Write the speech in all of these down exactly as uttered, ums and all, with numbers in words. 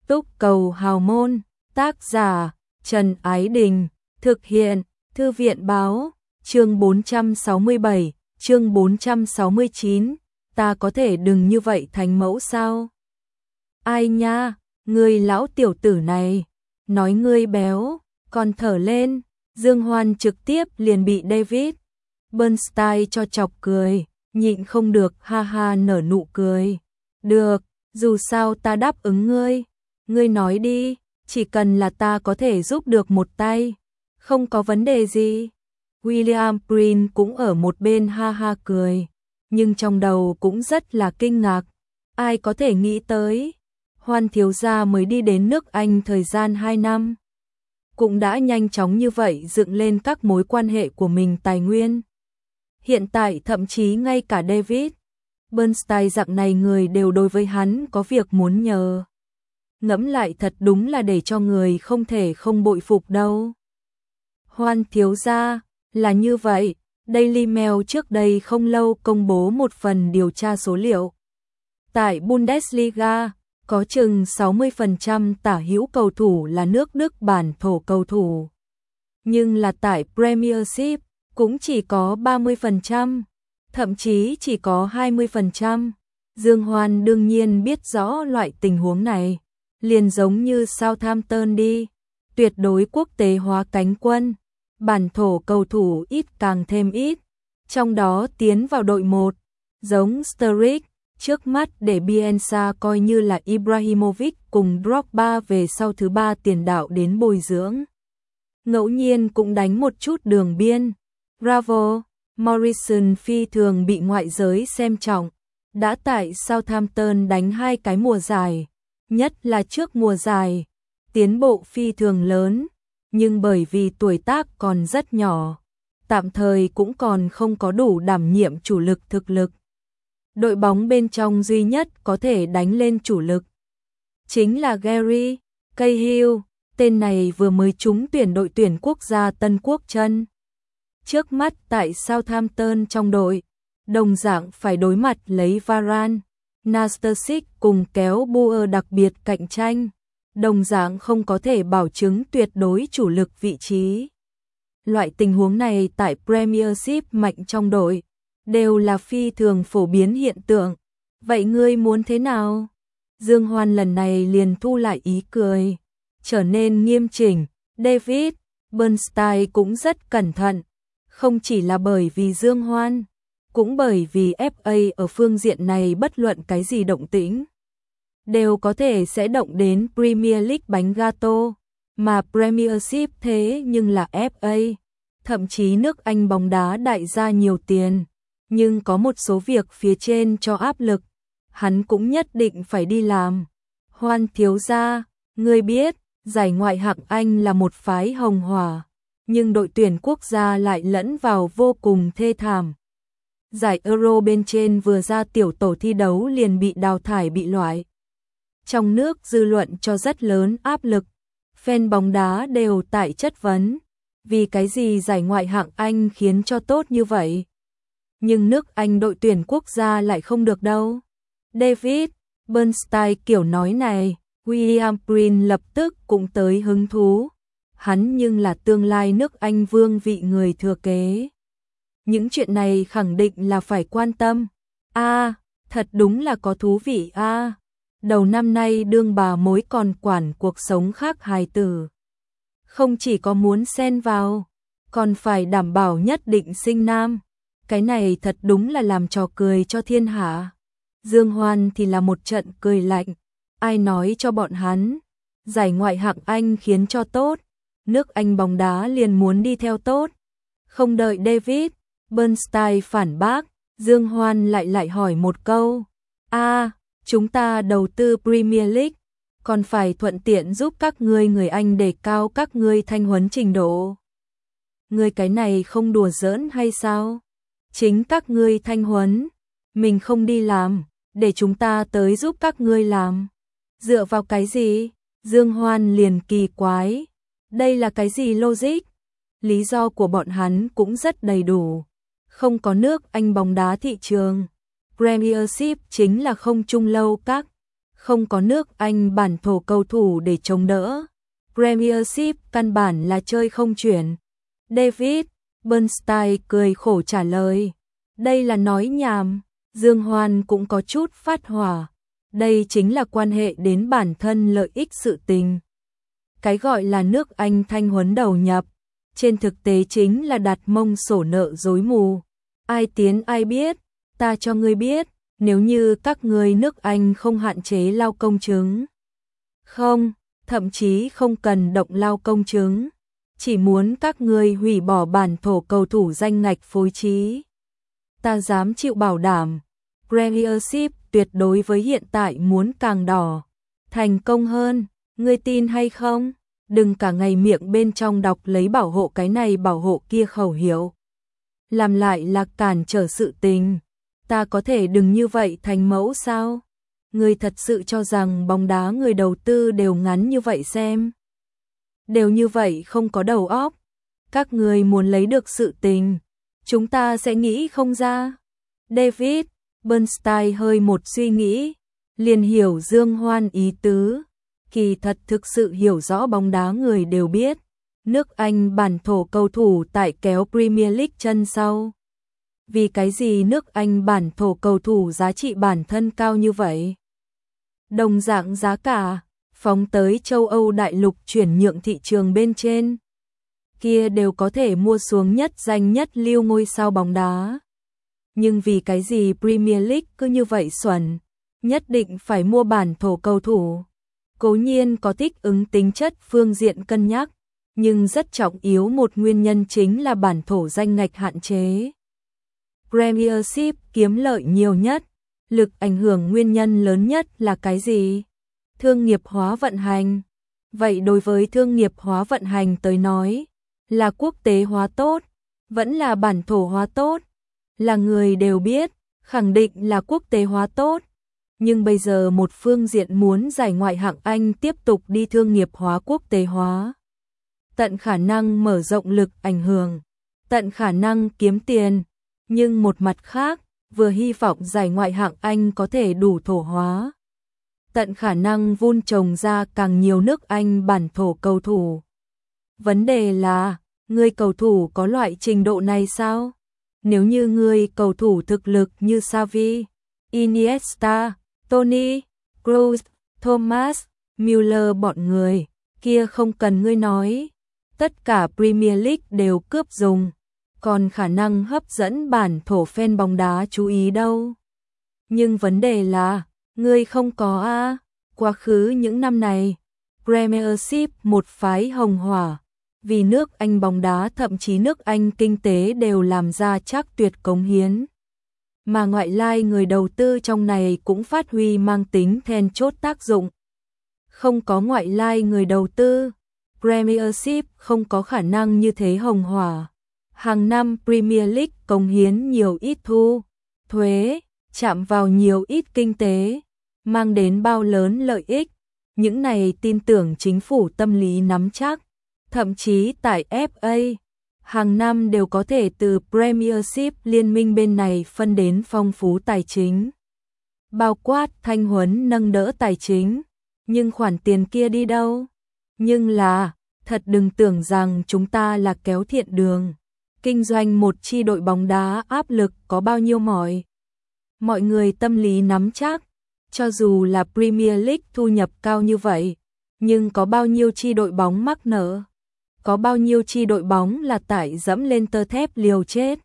Túc cầu hào môn, tác giả, Trần Ái Đình, thực hiện, Thư viện báo, chương bốn trăm sáu mươi bảy, chương bốn trăm sáu mươi chín, ta có thể đừng như vậy thành mẫu sao? Ai nha, ngươi lão tiểu tử này, nói ngươi béo, còn thở lên, Dương Hoan trực tiếp liền bị David Bernstein cho chọc cười, nhịn không được ha ha nở nụ cười. Được, dù sao ta đáp ứng ngươi, ngươi nói đi, chỉ cần là ta có thể giúp được một tay, không có vấn đề gì. William Prin cũng ở một bên ha ha cười, nhưng trong đầu cũng rất là kinh ngạc, ai có thể nghĩ tới, Hoan thiếu gia mới đi đến nước Anh thời gian hai năm, cũng đã nhanh chóng như vậy dựng lên các mối quan hệ của mình tài nguyên. Hiện tại thậm chí ngay cả David Bernstein dạng này người đều đối với hắn có việc muốn nhờ. Ngẫm lại thật đúng là để cho người không thể không bội phục đâu. Hoan thiếu gia, là như vậy, Daily Mail trước đây không lâu công bố một phần điều tra số liệu. Tại Bundesliga, có chừng sáu mươi phần trăm tả hữu cầu thủ là nước Đức bản thổ cầu thủ. Nhưng là tại Premiership, cũng chỉ có ba mươi phần trăm, thậm chí chỉ có hai mươi phần trăm. Dương Hoan đương nhiên biết rõ loại tình huống này, liền giống như Southampton đi, tuyệt đối quốc tế hóa cánh quân, bản thổ cầu thủ ít càng thêm ít, trong đó tiến vào đội một, giống Sturridge, trước mắt để Bielsa coi như là Ibrahimovic cùng Drogba về sau thứ ba tiền đạo đến bồi dưỡng. Ngẫu nhiên cũng đánh một chút đường biên. Bravo, Morrison phi thường bị ngoại giới xem trọng, đã tại Southampton đánh hai cái mùa giải, nhất là trước mùa giải, tiến bộ phi thường lớn, nhưng bởi vì tuổi tác còn rất nhỏ, tạm thời cũng còn không có đủ đảm nhiệm chủ lực thực lực. Đội bóng bên trong duy nhất có thể đánh lên chủ lực chính là Gary Cahill, tên này vừa mới trúng tuyển đội tuyển quốc gia Tân Quốc Chân. Trước mắt tại Southampton trong đội, đồng dạng phải đối mặt lấy Varane, Nastasic cùng kéo Bauer đặc biệt cạnh tranh, đồng dạng không có thể bảo chứng tuyệt đối chủ lực vị trí. Loại tình huống này tại Premiership mạnh trong đội, đều là phi thường phổ biến hiện tượng. Vậy ngươi muốn thế nào? Dương Hoan lần này liền thu lại ý cười, trở nên nghiêm chỉnh. David Bernstein cũng rất cẩn thận, không chỉ là bởi vì Dương Hoan, cũng bởi vì ép a ở phương diện này bất luận cái gì động tĩnh, đều có thể sẽ động đến Premier League bánh gato, mà Premiership thế nhưng là ép a, thậm chí nước Anh bóng đá đại gia nhiều tiền, nhưng có một số việc phía trên cho áp lực, hắn cũng nhất định phải đi làm. Hoan thiếu gia, ngươi biết, giải ngoại hạng Anh là một phái hồng hỏa, nhưng đội tuyển quốc gia lại lẫn vào vô cùng thê thảm. Giải Euro bên trên vừa ra tiểu tổ thi đấu liền bị đào thải bị loại. Trong nước dư luận cho rất lớn áp lực, fan bóng đá đều tại chất vấn, vì cái gì giải ngoại hạng Anh khiến cho tốt như vậy? Nhưng nước Anh đội tuyển quốc gia lại không được đâu. David Bernstein kiểu nói này, William Prin lập tức cũng tới hứng thú. Hắn nhưng là tương lai nước Anh vương vị người thừa kế. Những chuyện này khẳng định là phải quan tâm. A, à, thật đúng là có thú vị a. À, đầu năm nay đương bà mối còn quản cuộc sống khác hài tử. Không chỉ có muốn xen vào, còn phải đảm bảo nhất định sinh nam. Cái này thật đúng là làm trò cười cho thiên hạ. Dương Hoan thì là một trận cười lạnh. Ai nói cho bọn hắn, giải ngoại hạng Anh khiến cho tốt, nước Anh bóng đá liền muốn đi theo tốt. Không đợi David Bernstein phản bác, Dương Hoan lại lại hỏi một câu. A, à, chúng ta đầu tư Premier League, còn phải thuận tiện giúp các ngươi người Anh đề cao các ngươi thanh huấn trình độ. Ngươi cái này không đùa giỡn hay sao? Chính các ngươi thanh huấn, mình không đi làm, để chúng ta tới giúp các ngươi làm. Dựa vào cái gì? Dương Hoan liền kỳ quái. Đây là cái gì logic? Lý do của bọn hắn cũng rất đầy đủ. Không có nước Anh bóng đá thị trường. Premiership chính là không chung lâu các không có nước Anh bản thổ cầu thủ để chống đỡ. Premiership căn bản là chơi không chuyển. David Bernstein cười khổ trả lời. Đây là nói nhảm. Dương Hoan cũng có chút phát hỏa. Đây chính là quan hệ đến bản thân lợi ích sự tình. Cái gọi là nước Anh thanh huấn đầu nhập, trên thực tế chính là đặt mông sổ nợ dối mù. Ai tiến ai biết, ta cho ngươi biết, nếu như các ngươi nước Anh không hạn chế lao công chứng. Không, thậm chí không cần động lao công chứng, chỉ muốn các ngươi hủy bỏ bản thổ cầu thủ danh ngạch phối trí. Ta dám chịu bảo đảm, Premiership tuyệt đối với hiện tại muốn càng đỏ, thành công hơn, ngươi tin hay không? Đừng cả ngày miệng bên trong đọc lấy bảo hộ cái này bảo hộ kia khẩu hiệu. Làm lại là cản trở sự tình. Ta có thể đừng như vậy thành mẫu sao? Ngươi thật sự cho rằng bóng đá người đầu tư đều ngắn như vậy xem? Đều như vậy không có đầu óc. Các ngươi muốn lấy được sự tình, chúng ta sẽ nghĩ không ra. David Bernstein hơi một suy nghĩ, liền hiểu Dương Hoan ý tứ. Kỳ thật thực sự hiểu rõ bóng đá người đều biết, nước Anh bản thổ cầu thủ tại kéo Premier League chân sau. Vì cái gì nước Anh bản thổ cầu thủ giá trị bản thân cao như vậy? Đồng dạng giá cả, phóng tới châu Âu đại lục chuyển nhượng thị trường bên trên. Kia đều có thể mua xuống nhất danh nhất lưu ngôi sao bóng đá. Nhưng vì cái gì Premier League cứ như vậy xuẩn, nhất định phải mua bản thổ cầu thủ? Cố nhiên có thích ứng tính chất phương diện cân nhắc, nhưng rất trọng yếu một nguyên nhân chính là bản thổ danh ngạch hạn chế. Premiership kiếm lợi nhiều nhất, lực ảnh hưởng nguyên nhân lớn nhất là cái gì? Thương nghiệp hóa vận hành. Vậy đối với thương nghiệp hóa vận hành tới nói, là quốc tế hóa tốt, vẫn là bản thổ hóa tốt? Là người đều biết, khẳng định là quốc tế hóa tốt. Nhưng bây giờ một phương diện muốn giải ngoại hạng Anh tiếp tục đi thương nghiệp hóa quốc tế hóa. Tận khả năng mở rộng lực ảnh hưởng, tận khả năng kiếm tiền. Nhưng một mặt khác, vừa hy vọng giải ngoại hạng Anh có thể đủ thổ hóa. Tận khả năng vun trồng ra càng nhiều nước Anh bản thổ cầu thủ. Vấn đề là, người cầu thủ có loại trình độ này sao? Nếu như người cầu thủ thực lực như Xavi, Iniesta, Toni, Kroos, Thomas, Müller bọn người, kia không cần ngươi nói. Tất cả Premier League đều cướp dùng, còn khả năng hấp dẫn bản thổ fan bóng đá chú ý đâu. Nhưng vấn đề là, ngươi không có a. Quá khứ những năm này, Premiership một phái hồng hỏa, vì nước Anh bóng đá thậm chí nước Anh kinh tế đều làm ra chắc tuyệt cống hiến. Mà ngoại lai người đầu tư trong này cũng phát huy mang tính then chốt tác dụng. Không có ngoại lai người đầu tư, Premiership không có khả năng như thế hồng hỏa. Hàng năm Premier League cống hiến nhiều ít thu, thuế, chạm vào nhiều ít kinh tế, mang đến bao lớn lợi ích. Những này tin tưởng chính phủ tâm lý nắm chắc, thậm chí tại ép a, hàng năm đều có thể từ Premiership liên minh bên này phân đến phong phú tài chính. Bao quát thanh huấn nâng đỡ tài chính, nhưng khoản tiền kia đi đâu? Nhưng là, thật đừng tưởng rằng chúng ta là kéo thiện đường. Kinh doanh một chi đội bóng đá áp lực có bao nhiêu mỏi. Mọi người tâm lý nắm chắc, cho dù là Premier League thu nhập cao như vậy, nhưng có bao nhiêu chi đội bóng mắc nợ? Có bao nhiêu chi đội bóng là tải dẫm lên tơ thép liều chết?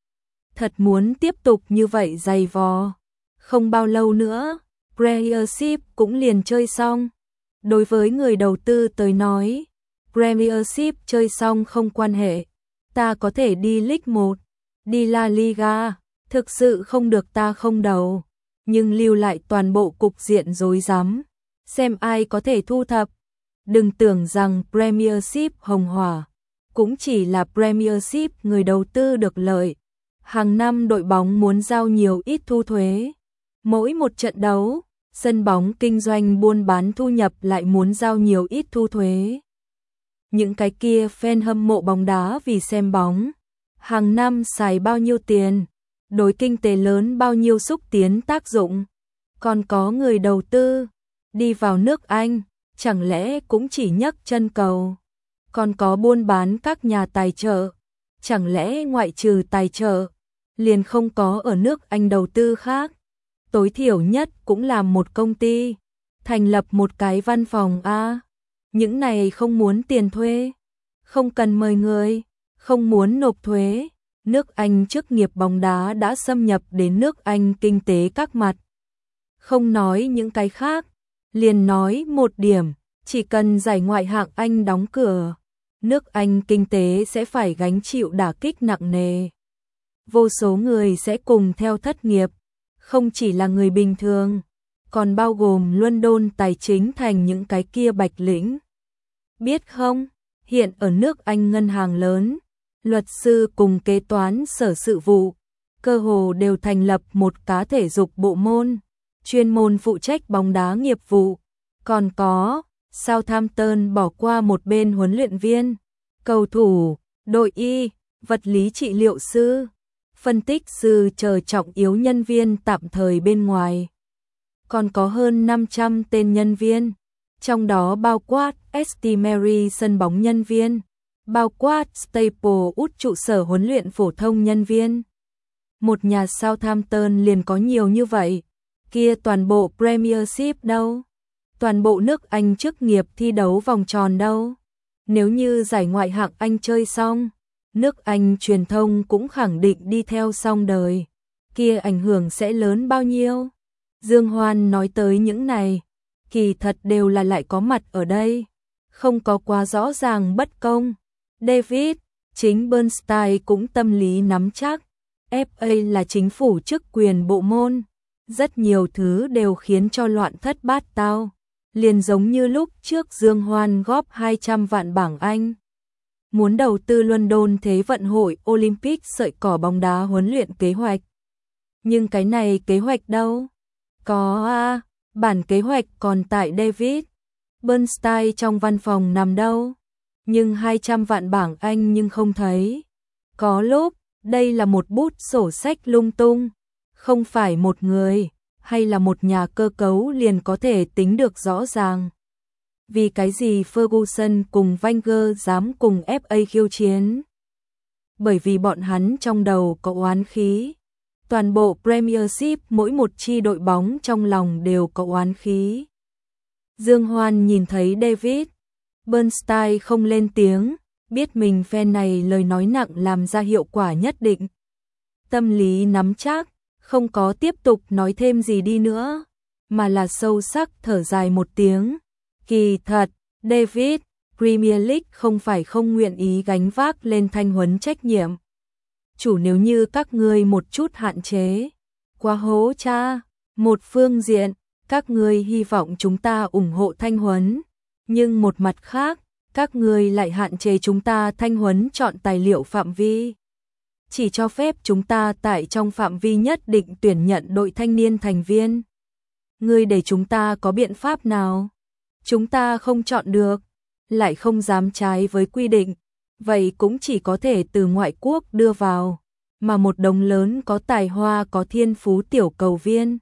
Thật muốn tiếp tục như vậy dày vò, không bao lâu nữa, Premiership cũng liền chơi xong. Đối với người đầu tư tới nói, Premiership chơi xong không quan hệ. Ta có thể đi League một, đi La Liga, thực sự không được ta không đầu, nhưng lưu lại toàn bộ cục diện rối rắm, xem ai có thể thu thập. Đừng tưởng rằng Premiership hồng hỏa, cũng chỉ là Premiership người đầu tư được lợi. Hàng năm đội bóng muốn giao nhiều ít thu thuế. Mỗi một trận đấu, sân bóng kinh doanh buôn bán thu nhập lại muốn giao nhiều ít thu thuế. Những cái kia fan hâm mộ bóng đá vì xem bóng, hàng năm xài bao nhiêu tiền, đối kinh tế lớn bao nhiêu xúc tiến tác dụng. Còn có người đầu tư, đi vào nước Anh, chẳng lẽ cũng chỉ nhấc chân cầu? Còn có buôn bán các nhà tài trợ, chẳng lẽ ngoại trừ tài trợ, liền không có ở nước Anh đầu tư khác? Tối thiểu nhất cũng làm một công ty, thành lập một cái văn phòng a. Những này không muốn tiền thuê, không cần mời người, không muốn nộp thuế. Nước Anh chức nghiệp bóng đá đã xâm nhập đến nước Anh kinh tế các mặt. Không nói những cái khác, liền nói một điểm, chỉ cần giải ngoại hạng Anh đóng cửa, nước Anh kinh tế sẽ phải gánh chịu đả kích nặng nề. Vô số người sẽ cùng theo thất nghiệp, không chỉ là người bình thường, còn bao gồm London tài chính thành những cái kia bạch lĩnh. Biết không, hiện ở nước Anh ngân hàng lớn, luật sư cùng kế toán sở sự vụ, cơ hồ đều thành lập một cá thể dục bộ môn, chuyên môn phụ trách bóng đá nghiệp vụ. Còn có, Southampton bỏ qua một bên huấn luyện viên, cầu thủ, đội y, vật lý trị liệu sư, phân tích sư chờ trọng yếu nhân viên tạm thời bên ngoài. Còn có hơn năm trăm tên nhân viên, trong đó bao quát St Mary sân bóng nhân viên, bao quát Staple út trụ sở huấn luyện phổ thông nhân viên. Một nhà Southampton liền có nhiều như vậy, kia toàn bộ Premiership đâu? Toàn bộ nước Anh chức nghiệp thi đấu vòng tròn đâu? Nếu như giải ngoại hạng Anh chơi xong, nước Anh truyền thông cũng khẳng định đi theo xong đời, kia ảnh hưởng sẽ lớn bao nhiêu? Dương Hoan nói tới những này, kỳ thật đều là lại có mặt ở đây, không có quá rõ ràng bất công. David, chính Bernstein cũng tâm lý nắm chắc, ép a là chính phủ chức quyền bộ môn, rất nhiều thứ đều khiến cho loạn thất bát tao, liền giống như lúc trước Dương Hoan góp hai trăm vạn bảng Anh. Muốn đầu tư London Thế vận hội Olympic sợi cỏ bóng đá huấn luyện kế hoạch. Nhưng cái này kế hoạch đâu? Có a, bản kế hoạch còn tại David Bernstein trong văn phòng nằm đâu? Nhưng hai trăm vạn bảng Anh nhưng không thấy. Có lúc, đây là một bút sổ sách lung tung, không phải một người, hay là một nhà cơ cấu liền có thể tính được rõ ràng. Vì cái gì Ferguson cùng Wenger dám cùng ép a khiêu chiến? Bởi vì bọn hắn trong đầu có oán khí. Toàn bộ Premiership mỗi một chi đội bóng trong lòng đều có oán khí. Dương Hoan nhìn thấy David Bernstein không lên tiếng, biết mình phe này lời nói nặng làm ra hiệu quả nhất định. Tâm lý nắm chắc, không có tiếp tục nói thêm gì đi nữa, mà là sâu sắc thở dài một tiếng. Kỳ thật, David, Premier League không phải không nguyện ý gánh vác lên thanh huấn trách nhiệm. Chủ nếu như các ngươi một chút hạn chế, quá hố cha, một phương diện, các ngươi hy vọng chúng ta ủng hộ thanh huấn, nhưng một mặt khác, các ngươi lại hạn chế chúng ta thanh huấn chọn tài liệu phạm vi. Chỉ cho phép chúng ta tại trong phạm vi nhất định tuyển nhận đội thanh niên thành viên. Ngươi để chúng ta có biện pháp nào? Chúng ta không chọn được, lại không dám trái với quy định, vậy cũng chỉ có thể từ ngoại quốc đưa vào, mà một đống lớn có tài hoa có thiên phú tiểu cầu viên.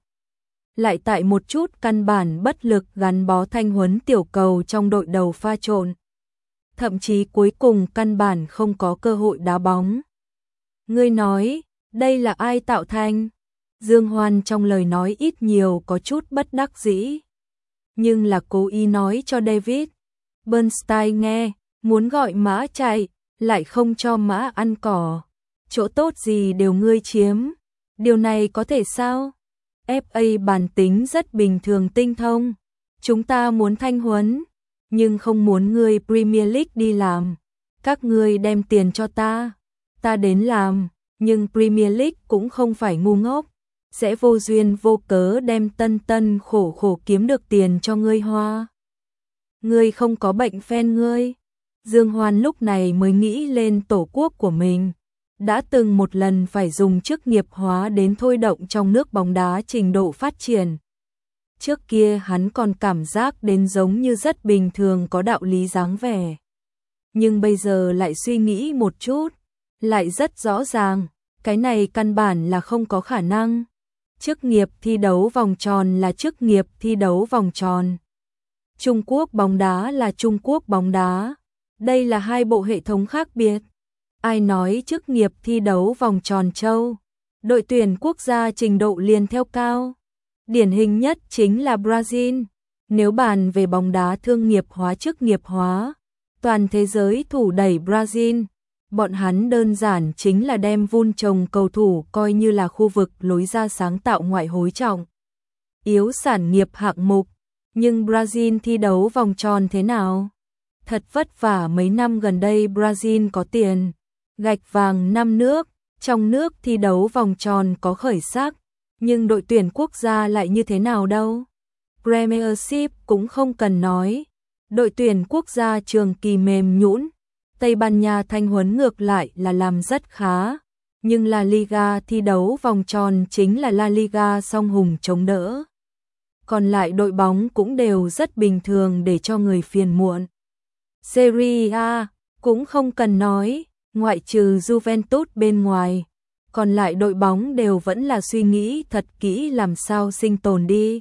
Lại tại một chút căn bản bất lực gắn bó thanh huấn tiểu cầu trong đội đầu pha trộn. Thậm chí cuối cùng căn bản không có cơ hội đá bóng. Ngươi nói, đây là ai tạo thành? Dương Hoan trong lời nói ít nhiều có chút bất đắc dĩ, nhưng là cố ý nói cho David Bernstein nghe, muốn gọi mã chạy, lại không cho mã ăn cỏ. Chỗ tốt gì đều ngươi chiếm. Điều này có thể sao? ép a bản tính rất bình thường tinh thông. Chúng ta muốn thanh huấn, nhưng không muốn ngươi Premier League đi làm. Các ngươi đem tiền cho ta, ta đến làm, nhưng Premier League cũng không phải ngu ngốc, sẽ vô duyên vô cớ đem tân tân khổ khổ kiếm được tiền cho ngươi hoa. Ngươi không có bệnh phen ngươi. Dương Hoan lúc này mới nghĩ lên tổ quốc của mình, đã từng một lần phải dùng chức nghiệp hóa đến thôi động trong nước bóng đá trình độ phát triển. Trước kia hắn còn cảm giác đến giống như rất bình thường có đạo lý dáng vẻ. Nhưng bây giờ lại suy nghĩ một chút, lại rất rõ ràng, cái này căn bản là không có khả năng. Chức nghiệp thi đấu vòng tròn là chức nghiệp thi đấu vòng tròn. Trung Quốc bóng đá là Trung Quốc bóng đá. Đây là hai bộ hệ thống khác biệt. Ai nói chức nghiệp thi đấu vòng tròn châu? Đội tuyển quốc gia trình độ liền theo cao. Điển hình nhất chính là Brazil. Nếu bàn về bóng đá thương nghiệp hóa chức nghiệp hóa, toàn thế giới thủ đẩy Brazil. Bọn hắn đơn giản chính là đem vun trồng cầu thủ coi như là khu vực lối ra sáng tạo ngoại hối trọng. Yếu sản nghiệp hạng mục. Nhưng Brazil thi đấu vòng tròn thế nào? Thật vất vả mấy năm gần đây Brazil có tiền. Gạch vàng năm nước, trong nước thi đấu vòng tròn có khởi sắc. Nhưng đội tuyển quốc gia lại như thế nào đâu? Premiership cũng không cần nói. Đội tuyển quốc gia trường kỳ mềm nhũn. Tây Ban Nha thanh huấn ngược lại là làm rất khá. Nhưng La Liga thi đấu vòng tròn chính là La Liga song hùng chống đỡ. Còn lại đội bóng cũng đều rất bình thường để cho người phiền muộn. Serie A cũng không cần nói, ngoại trừ Juventus bên ngoài. Còn lại đội bóng đều vẫn là suy nghĩ thật kỹ làm sao sinh tồn đi.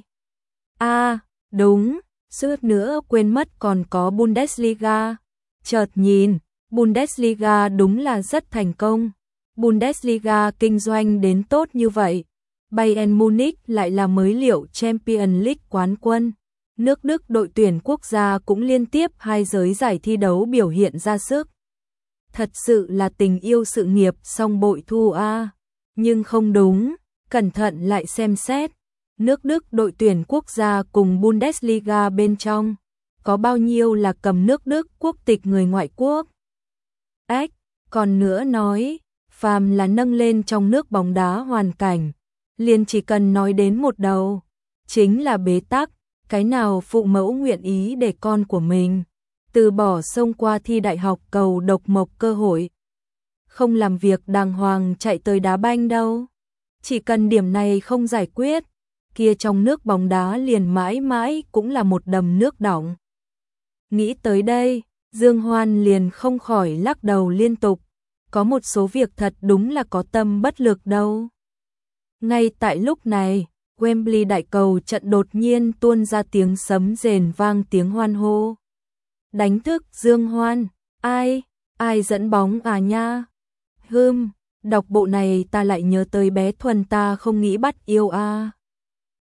À, đúng, suýt nữa quên mất còn có Bundesliga. Chợt nhìn, Bundesliga đúng là rất thành công. Bundesliga kinh doanh đến tốt như vậy. Bayern Munich lại là mới liệu Champions League quán quân. Nước Đức đội tuyển quốc gia cũng liên tiếp hai giới giải thi đấu biểu hiện ra sức. Thật sự là tình yêu sự nghiệp song bội thu a. Nhưng không đúng, cẩn thận lại xem xét. Nước Đức đội tuyển quốc gia cùng Bundesliga bên trong. Có bao nhiêu là cầm nước Đức quốc tịch người ngoại quốc? Ếch, còn nữa nói, phàm là nâng lên trong nước bóng đá hoàn cảnh. Liền chỉ cần nói đến một đầu, chính là bế tắc, cái nào phụ mẫu nguyện ý để con của mình từ bỏ xông qua thi đại học cầu độc mộc cơ hội. Không làm việc đàng hoàng chạy tới đá banh đâu. Chỉ cần điểm này không giải quyết, kia trong nước bóng đá liền mãi mãi cũng là một đầm nước đọng. Nghĩ tới đây, Dương Hoan liền không khỏi lắc đầu liên tục. Có một số việc thật đúng là có tâm bất lực đâu. Ngay tại lúc này, Wembley đại cầu trận đột nhiên tuôn ra tiếng sấm rền vang tiếng hoan hô. Đánh thức Dương Hoan, ai, ai dẫn bóng à nha? Hừm, đọc bộ này ta lại nhớ tới bé Thuần ta không nghĩ bắt yêu a. À.